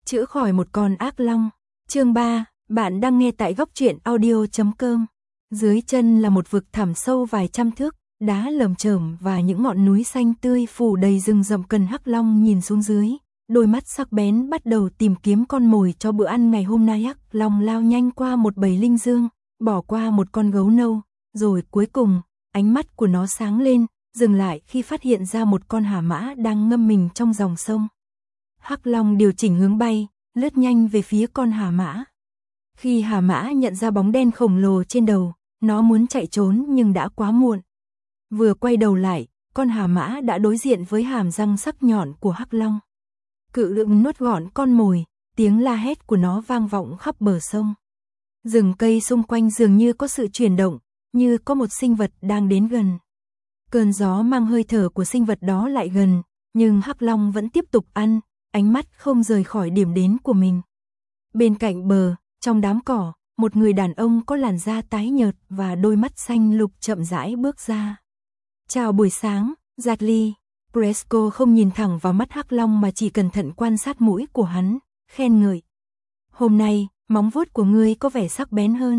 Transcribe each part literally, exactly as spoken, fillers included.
Chữa khỏi một con ác long. Chương ba, bạn đang nghe tại góc truyện audio chấm com. Dưới chân là một vực thẳm sâu vài trăm thước, đá lởm chởm và những ngọn núi xanh tươi phủ đầy rừng rậm. Cần Hắc Long nhìn xuống dưới, đôi mắt sắc bén bắt đầu tìm kiếm con mồi cho bữa ăn ngày hôm nay. Hắc Long lao nhanh qua một bầy linh dương, bỏ qua một con gấu nâu, rồi cuối cùng, ánh mắt của nó sáng lên, dừng lại khi phát hiện ra một con hà mã đang ngâm mình trong dòng sông. Hắc Long điều chỉnh hướng bay, lướt nhanh về phía con hà mã. Khi hà mã nhận ra bóng đen khổng lồ trên đầu, nó muốn chạy trốn nhưng đã quá muộn. Vừa quay đầu lại, con hà mã đã đối diện với hàm răng sắc nhọn của Hắc Long. Cự lượng nuốt gọn con mồi, tiếng la hét của nó vang vọng khắp bờ sông. Rừng cây xung quanh dường như có sự chuyển động, như có một sinh vật đang đến gần. Cơn gió mang hơi thở của sinh vật đó lại gần, nhưng Hắc Long vẫn tiếp tục ăn, ánh mắt không rời khỏi điểm đến của mình. Bên cạnh bờ, trong đám cỏ, một người đàn ông có làn da tái nhợt và đôi mắt xanh lục chậm rãi bước ra. Chào buổi sáng, Dudley. Presco không nhìn thẳng vào mắt Hắc Long mà chỉ cẩn thận quan sát mũi của hắn, khen ngợi. Hôm nay, móng vuốt của ngươi có vẻ sắc bén hơn.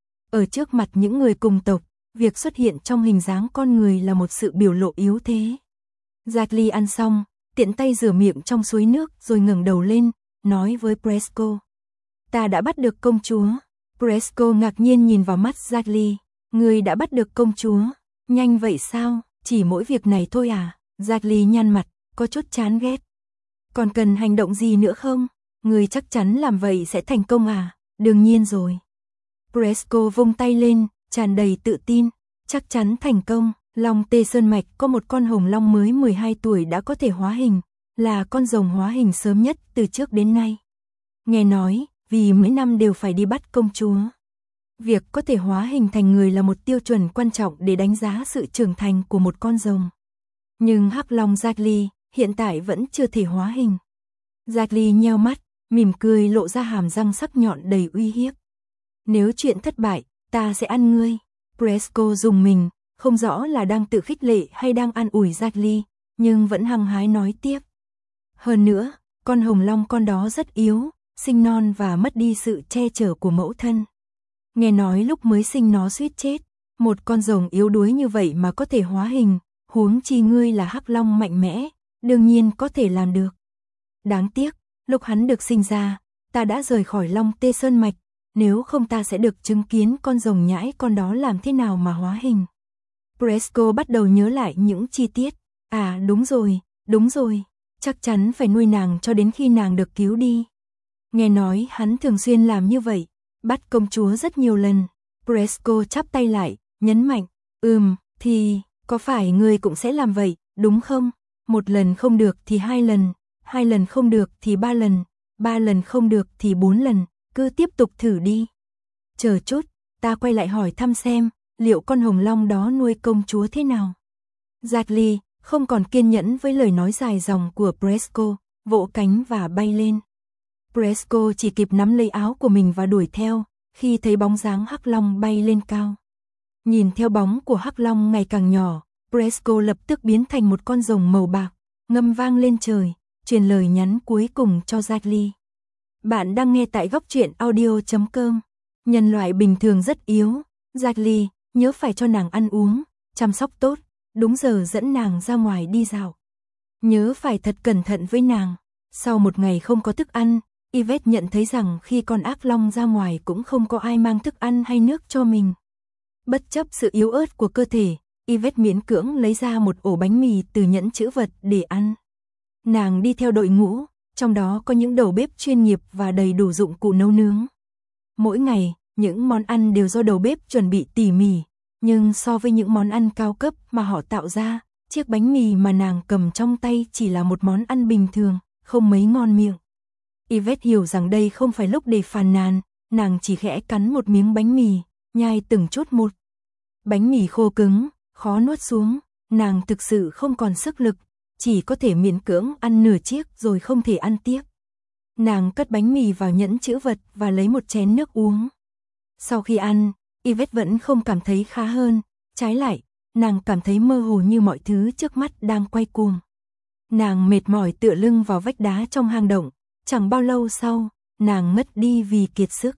Ở trước mặt những người cùng tộc, việc xuất hiện trong hình dáng con người là một sự biểu lộ yếu thế. Dudley ăn xong, tiện tay rửa miệng trong suối nước rồi ngẩng đầu lên, nói với Presco. Ta đã bắt được công chúa. Presco ngạc nhiên nhìn vào mắt Dudley. Ngươi đã bắt được công chúa? Nhanh vậy sao? Chỉ mỗi việc này thôi à? Dudley nhăn mặt, có chút chán ghét. Còn cần hành động gì nữa không? Ngươi chắc chắn làm vậy sẽ thành công à? Đương nhiên rồi. Presco vung tay lên, tràn đầy tự tin. Chắc chắn thành công. Long Tê Sơn Mạch có một con hồng long mới mười hai tuổi đã có thể hóa hình, là con rồng hóa hình sớm nhất từ trước đến nay. Nghe nói, vì mỗi năm đều phải đi bắt công chúa. Việc có thể hóa hình thành người là một tiêu chuẩn quan trọng để đánh giá sự trưởng thành của một con rồng. Nhưng Hắc Long Dudley hiện tại vẫn chưa thể hóa hình. Dudley nheo mắt, mỉm cười lộ ra hàm răng sắc nhọn đầy uy hiếp. Nếu chuyện thất bại, ta sẽ ăn ngươi. Presco dùng mình, không rõ là đang tự khích lệ hay đang an ủi Dudley, nhưng vẫn hăng hái nói tiếp. Hơn nữa, con hồng long con đó rất yếu, sinh non và mất đi sự che chở của mẫu thân. Nghe nói lúc mới sinh nó suýt chết, một con rồng yếu đuối như vậy mà có thể hóa hình, huống chi ngươi là Hắc Long mạnh mẽ, đương nhiên có thể làm được. Đáng tiếc, lúc hắn được sinh ra, ta đã rời khỏi Long Tê Sơn Mạch, nếu không ta sẽ được chứng kiến con rồng nhãi con đó làm thế nào mà hóa hình. Presco bắt đầu nhớ lại những chi tiết. À đúng rồi, đúng rồi, chắc chắn phải nuôi nàng cho đến khi nàng được cứu đi. Nghe nói hắn thường xuyên làm như vậy, bắt công chúa rất nhiều lần. Presco chắp tay lại, nhấn mạnh, ừm, thì, có phải ngươi cũng sẽ làm vậy, đúng không? Một lần không được thì hai lần, hai lần không được thì ba lần, ba lần không được thì bốn lần, cứ tiếp tục thử đi. Chờ chút, ta quay lại hỏi thăm xem, liệu con hồng long đó nuôi công chúa thế nào? Dudley không còn kiên nhẫn với lời nói dài dòng của Presco, vỗ cánh và bay lên. Presco chỉ kịp nắm lấy áo của mình và đuổi theo, khi thấy bóng dáng Hắc Long bay lên cao. Nhìn theo bóng của Hắc Long ngày càng nhỏ, Presco lập tức biến thành một con rồng màu bạc, ngâm vang lên trời, truyền lời nhắn cuối cùng cho Dudley. Bạn đang nghe tại góc truyện audio chấm com. Nhân loại bình thường rất yếu, Dudley, nhớ phải cho nàng ăn uống, chăm sóc tốt, đúng giờ dẫn nàng ra ngoài đi dạo. Nhớ phải thật cẩn thận với nàng. Sau một ngày không có thức ăn, Yvette nhận thấy rằng khi con ác long ra ngoài cũng không có ai mang thức ăn hay nước cho mình. Bất chấp sự yếu ớt của cơ thể, Yvette miễn cưỡng lấy ra một ổ bánh mì từ nhẫn trữ vật để ăn. Nàng đi theo đội ngũ, trong đó có những đầu bếp chuyên nghiệp và đầy đủ dụng cụ nấu nướng. Mỗi ngày, những món ăn đều do đầu bếp chuẩn bị tỉ mỉ, nhưng so với những món ăn cao cấp mà họ tạo ra, chiếc bánh mì mà nàng cầm trong tay chỉ là một món ăn bình thường, không mấy ngon miệng. Yvette hiểu rằng đây không phải lúc để phàn nàn, nàng chỉ khẽ cắn một miếng bánh mì, nhai từng chút một. Bánh mì khô cứng, khó nuốt xuống, nàng thực sự không còn sức lực, chỉ có thể miễn cưỡng ăn nửa chiếc rồi không thể ăn tiếp. Nàng cất bánh mì vào nhẫn trữ vật và lấy một chén nước uống. Sau khi ăn, Yvette vẫn không cảm thấy khá hơn, trái lại, nàng cảm thấy mơ hồ như mọi thứ trước mắt đang quay cuồng. Nàng mệt mỏi tựa lưng vào vách đá trong hang động, Chẳng bao lâu sau, nàng ngất đi vì kiệt sức.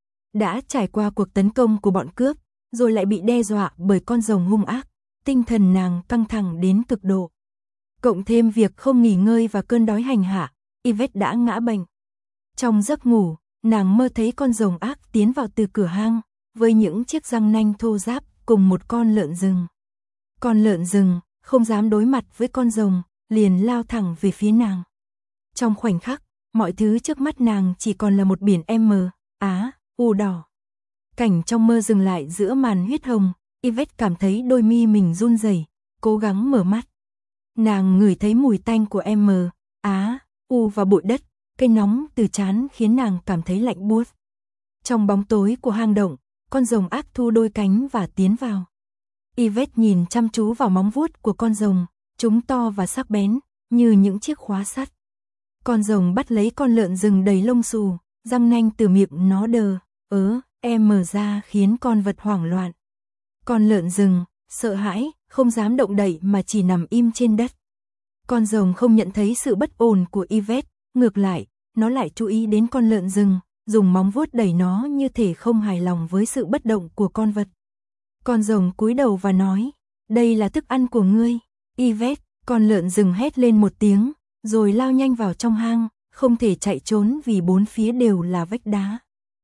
Đã trải qua cuộc tấn công của bọn cướp, rồi lại bị đe dọa bởi con rồng hung ác, tinh thần nàng căng thẳng đến cực độ. Cộng thêm việc không nghỉ ngơi và cơn đói hành hạ, Yvette đã ngã bệnh. Trong giấc ngủ, nàng mơ thấy con rồng ác tiến vào từ cửa hang, với những chiếc răng nanh thô ráp cùng một con lợn rừng. Con lợn rừng không dám đối mặt với con rồng, liền lao thẳng về phía nàng. Trong khoảnh khắc, mọi thứ trước mắt nàng chỉ còn là một biển M, Á, U đỏ. Cảnh trong mơ dừng lại giữa màn huyết hồng, Yvette cảm thấy đôi mi mình run rẩy, cố gắng mở mắt. Nàng ngửi thấy mùi tanh của M, Á, U và bụi đất, cây nóng từ trán khiến nàng cảm thấy lạnh buốt. Trong bóng tối của hang động, con rồng ác thu đôi cánh và tiến vào. Yvette nhìn chăm chú vào móng vuốt của con rồng, chúng to và sắc bén, như những chiếc khóa sắt. Con rồng bắt lấy con lợn rừng đầy lông xù, răng nanh từ miệng nó đờ, ớ, e mở ra khiến con vật hoảng loạn. Con lợn rừng, sợ hãi, không dám động đậy mà chỉ nằm im trên đất. Con rồng không nhận thấy sự bất ổn của Yvette, ngược lại, nó lại chú ý đến con lợn rừng, dùng móng vuốt đẩy nó như thể không hài lòng với sự bất động của con vật. Con rồng cúi đầu và nói, đây là thức ăn của ngươi, Yvette. Con lợn rừng hét lên một tiếng, rồi lao nhanh vào trong hang, không thể chạy trốn vì bốn phía đều là vách đá.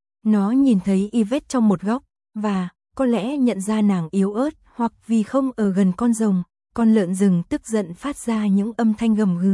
Nó nhìn thấy Yvette trong một góc, và có lẽ nhận ra nàng yếu ớt, hoặc vì không ở gần con rồng, con lợn rừng tức giận phát ra những âm thanh gầm gừ.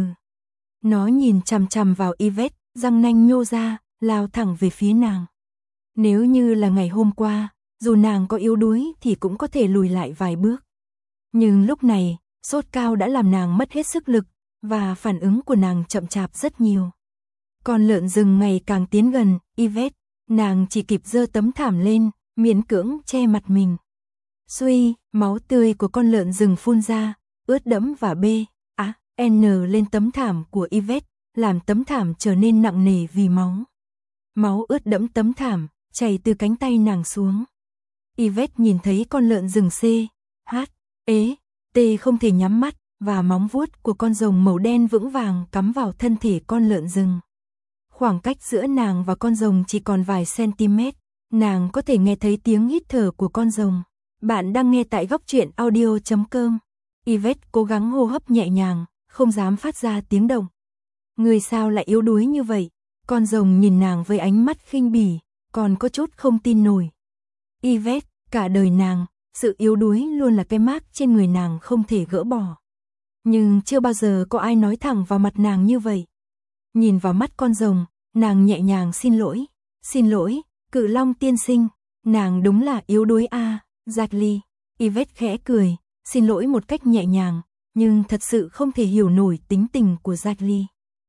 Nó nhìn chằm chằm vào Yvette, răng nanh nhô ra, lao thẳng về phía nàng. Nếu như là ngày hôm qua, dù nàng có yếu đuối thì cũng có thể lùi lại vài bước. Nhưng lúc này, sốt cao đã làm nàng mất hết sức lực, và phản ứng của nàng chậm chạp rất nhiều. Con lợn rừng ngày càng tiến gần, Yvette, nàng chỉ kịp giơ tấm thảm lên, miễn cưỡng che mặt mình. Suy, máu tươi của con lợn rừng phun ra, ướt đẫm và B, á, N lên tấm thảm của Yvette, làm tấm thảm trở nên nặng nề vì máu. Máu ướt đẫm tấm thảm, chảy từ cánh tay nàng xuống. Yvette nhìn thấy con lợn rừng C, H, ế, T không thể nhắm mắt, và móng vuốt của con rồng màu đen vững vàng cắm vào thân thể con lợn rừng. Khoảng cách giữa nàng và con rồng chỉ còn vài cm, nàng có thể nghe thấy tiếng hít thở của con rồng. Bạn đang nghe tại góc truyện audio chấm com. Yvette cố gắng hô hấp nhẹ nhàng, không dám phát ra tiếng động. Người sao lại yếu đuối như vậy? Con rồng nhìn nàng với ánh mắt khinh bỉ, còn có chút không tin nổi. Yvette, cả đời nàng, sự yếu đuối luôn là cái mác trên người nàng không thể gỡ bỏ. Nhưng chưa bao giờ có ai nói thẳng vào mặt nàng như vậy. Nhìn vào mắt con rồng, nàng nhẹ nhàng xin lỗi. Xin lỗi, Cự Long tiên sinh, nàng đúng là yếu đuối a, à, Jackie. Yvette khẽ cười, xin lỗi một cách nhẹ nhàng, nhưng thật sự không thể hiểu nổi tính tình của Jackie.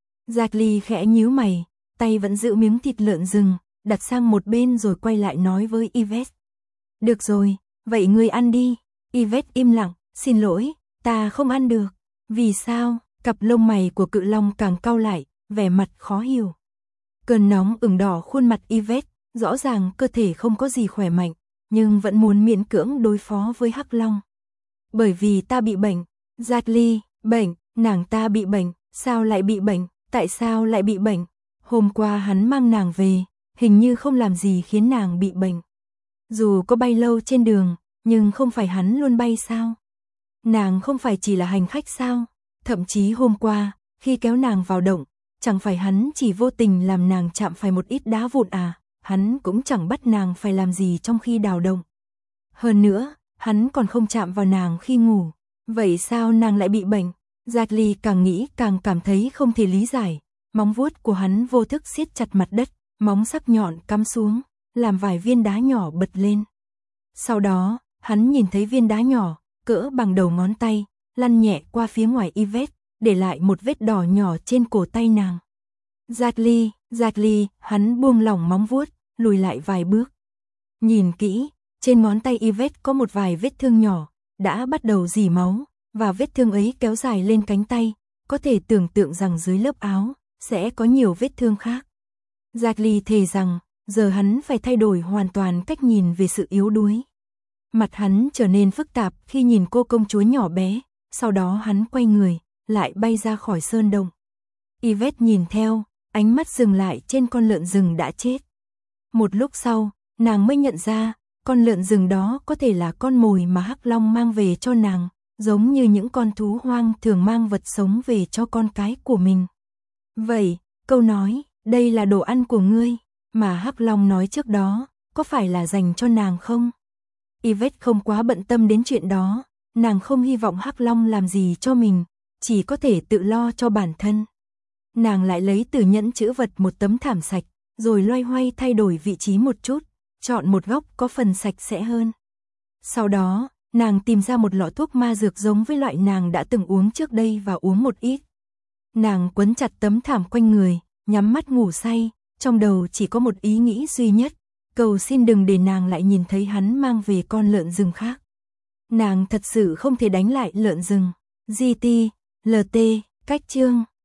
Jackie khẽ nhíu mày, tay vẫn giữ miếng thịt lợn rừng, đặt sang một bên rồi quay lại nói với Yvette. Được rồi, vậy ngươi ăn đi. Yvette im lặng, xin lỗi, ta không ăn được. Vì sao? Cặp lông mày của Cự Long càng cau lại, vẻ mặt khó hiểu. Cơn nóng ửng đỏ khuôn mặt Yvette, rõ ràng cơ thể không có gì khỏe mạnh, nhưng vẫn muốn miễn cưỡng đối phó với Hắc Long. Bởi vì ta bị bệnh. Jackie, bệnh, nàng ta bị bệnh, sao lại bị bệnh, tại sao lại bị bệnh? Hôm qua hắn mang nàng về, hình như không làm gì khiến nàng bị bệnh. Dù có bay lâu trên đường, nhưng không phải hắn luôn bay sao? Nàng không phải chỉ là hành khách sao? Thậm chí hôm qua, khi kéo nàng vào động, chẳng phải hắn chỉ vô tình làm nàng chạm phải một ít đá vụn à, hắn cũng chẳng bắt nàng phải làm gì trong khi đào động. Hơn nữa, hắn còn không chạm vào nàng khi ngủ. Vậy sao nàng lại bị bệnh? Jackie càng nghĩ càng cảm thấy không thể lý giải. Móng vuốt của hắn vô thức siết chặt mặt đất, móng sắc nhọn cắm xuống, làm vài viên đá nhỏ bật lên. Sau đó, hắn nhìn thấy viên đá nhỏ, cỡ bằng đầu ngón tay, lăn nhẹ qua phía ngoài Yvette, để lại một vết đỏ nhỏ trên cổ tay nàng. Jackie, Jackie, hắn buông lỏng móng vuốt, lùi lại vài bước. Nhìn kỹ, trên ngón tay Yvette có một vài vết thương nhỏ, đã bắt đầu rỉ máu, và vết thương ấy kéo dài lên cánh tay, có thể tưởng tượng rằng dưới lớp áo, sẽ có nhiều vết thương khác. Jackie thề rằng, giờ hắn phải thay đổi hoàn toàn cách nhìn về sự yếu đuối. Mặt hắn trở nên phức tạp khi nhìn cô công chúa nhỏ bé, sau đó hắn quay người, lại bay ra khỏi sơn động. Yvette nhìn theo, ánh mắt dừng lại trên con lợn rừng đã chết. Một lúc sau, nàng mới nhận ra, con lợn rừng đó có thể là con mồi mà Hắc Long mang về cho nàng, giống như những con thú hoang thường mang vật sống về cho con cái của mình. Vậy, câu nói, đây là đồ ăn của ngươi, mà Hắc Long nói trước đó, có phải là dành cho nàng không? Yvette không quá bận tâm đến chuyện đó, nàng không hy vọng Hắc Long làm gì cho mình, chỉ có thể tự lo cho bản thân. Nàng lại lấy từ nhẫn chữ vật một tấm thảm sạch, rồi loay hoay thay đổi vị trí một chút, chọn một góc có phần sạch sẽ hơn. Sau đó, nàng tìm ra một lọ thuốc ma dược giống với loại nàng đã từng uống trước đây và uống một ít. Nàng quấn chặt tấm thảm quanh người, nhắm mắt ngủ say, trong đầu chỉ có một ý nghĩ duy nhất, cầu xin đừng để nàng lại nhìn thấy hắn mang về con lợn rừng khác. Nàng thật sự không thể đánh lại lợn rừng. giê tê, lờ tê, cách chương